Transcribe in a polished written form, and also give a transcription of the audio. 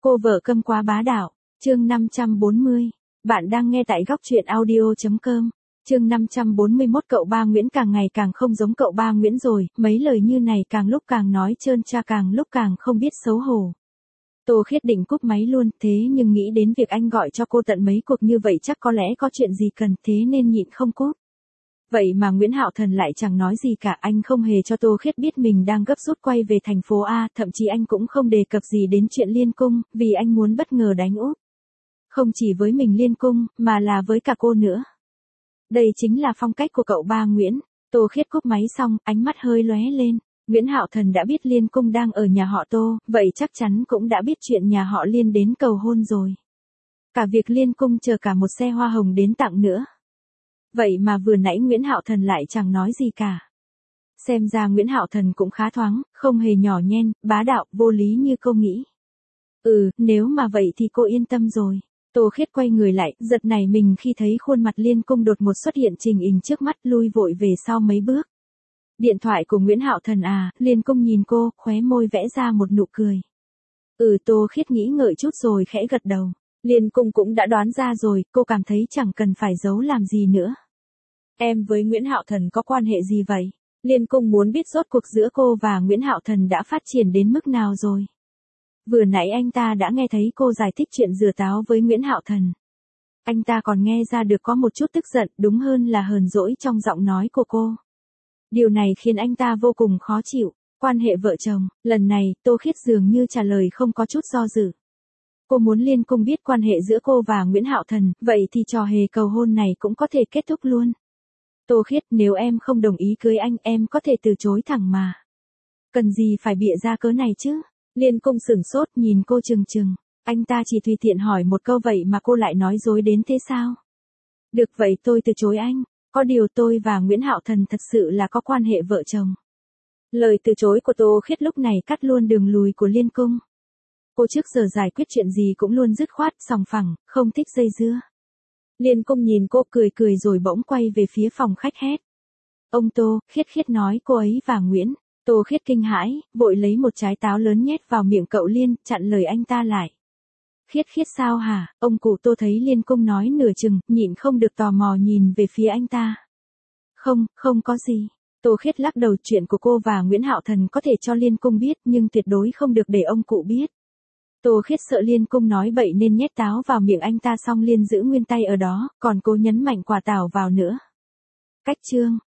Cô vợ câm quá bá đạo, chương 540. Bạn đang nghe tại góc truyện audio.com. Chương 541. Cậu ba Nguyễn càng ngày càng không giống cậu ba Nguyễn rồi, mấy lời như này càng lúc càng nói trơn tra, càng lúc càng không biết xấu hổ. Tô Khiết định cúp máy luôn, thế nhưng nghĩ đến việc anh gọi cho cô tận mấy cuộc như vậy chắc có lẽ có chuyện gì cần, thế nên nhịn không cúp. Vậy mà Nguyễn Hạo Thần lại chẳng nói gì cả, anh không hề cho Tô Khiết biết mình đang gấp rút quay về thành phố A, thậm chí anh cũng không đề cập gì đến chuyện Liên Cung, vì anh muốn bất ngờ đánh úp. Không chỉ với mình Liên Cung, mà là với cả cô nữa. Đây chính là phong cách của cậu ba Nguyễn. Tô Khiết cúp máy xong, ánh mắt hơi lóe lên. Nguyễn Hạo Thần đã biết Liên Cung đang ở nhà họ Tô, vậy chắc chắn cũng đã biết chuyện nhà họ Liên đến cầu hôn rồi. Cả việc Liên Cung chờ cả một xe hoa hồng đến tặng nữa. Vậy mà vừa nãy Nguyễn Hạo Thần lại chẳng nói gì cả. Xem ra Nguyễn Hạo Thần cũng khá thoáng, không hề nhỏ nhen, bá đạo, vô lý như cô nghĩ. Nếu mà vậy thì cô yên tâm rồi. Tô Khiết quay người lại, giật nảy mình khi thấy khuôn mặt Liên Cung đột ngột xuất hiện trình hình trước mắt, lui vội về sau mấy bước. Điện thoại của Nguyễn Hạo Thần à? Liên Cung nhìn cô, khóe môi vẽ ra một nụ cười. Tô Khiết nghĩ ngợi chút rồi khẽ gật đầu. Liên Cung cũng đã đoán ra rồi, cô cảm thấy chẳng cần phải giấu làm gì nữa. Em với Nguyễn Hạo Thần có quan hệ gì vậy? Liên Cung muốn biết rốt cuộc giữa cô và Nguyễn Hạo Thần đã phát triển đến mức nào rồi. Vừa nãy anh ta đã nghe thấy cô giải thích chuyện rửa táo với Nguyễn Hạo Thần. Anh ta còn nghe ra được có một chút tức giận, đúng hơn là hờn dỗi trong giọng nói của cô. Điều này khiến anh ta vô cùng khó chịu. Quan hệ vợ chồng, lần này, Tô Khiết dường như trả lời không có chút do dự. Cô muốn Liên Cung biết quan hệ giữa cô và Nguyễn Hạo Thần, vậy thì trò hề cầu hôn này cũng có thể kết thúc luôn. Tô Khiết, nếu em không đồng ý cưới anh, em có thể từ chối thẳng mà. Cần gì phải bịa ra cớ này chứ? Liên Cung sửng sốt nhìn cô chừng chừng. Anh ta chỉ tùy tiện hỏi một câu vậy mà cô lại nói dối đến thế sao? Được vậy tôi từ chối anh. Có điều tôi và Nguyễn Hạo Thần thật sự là có quan hệ vợ chồng. Lời từ chối của Tô Khiết lúc này cắt luôn đường lùi của Liên Cung. Cô trước giờ giải quyết chuyện gì cũng luôn dứt khoát, sòng phẳng, không thích dây dưa. Liên Cung nhìn cô cười cười rồi bỗng quay về phía phòng khách hét. Ông Tô, Khiết nói cô ấy và Nguyễn. Tô Khiết kinh hãi, vội lấy một trái táo lớn nhét vào miệng cậu Liên, chặn lời anh ta lại. Khiết sao hả? Ông cụ Tô thấy Liên Cung nói nửa chừng, nhịn không được tò mò nhìn về phía anh ta. Không có gì. Tô Khiết lắc đầu, chuyện của cô và Nguyễn Hạo Thần có thể cho Liên Cung biết nhưng tuyệt đối không được để ông cụ biết. Tô Khiết sợ Liên Cung nói bậy nên nhét táo vào miệng anh ta xong Liên giữ nguyên tay ở đó, còn cô nhấn mạnh quả táo vào nữa. Cách chương.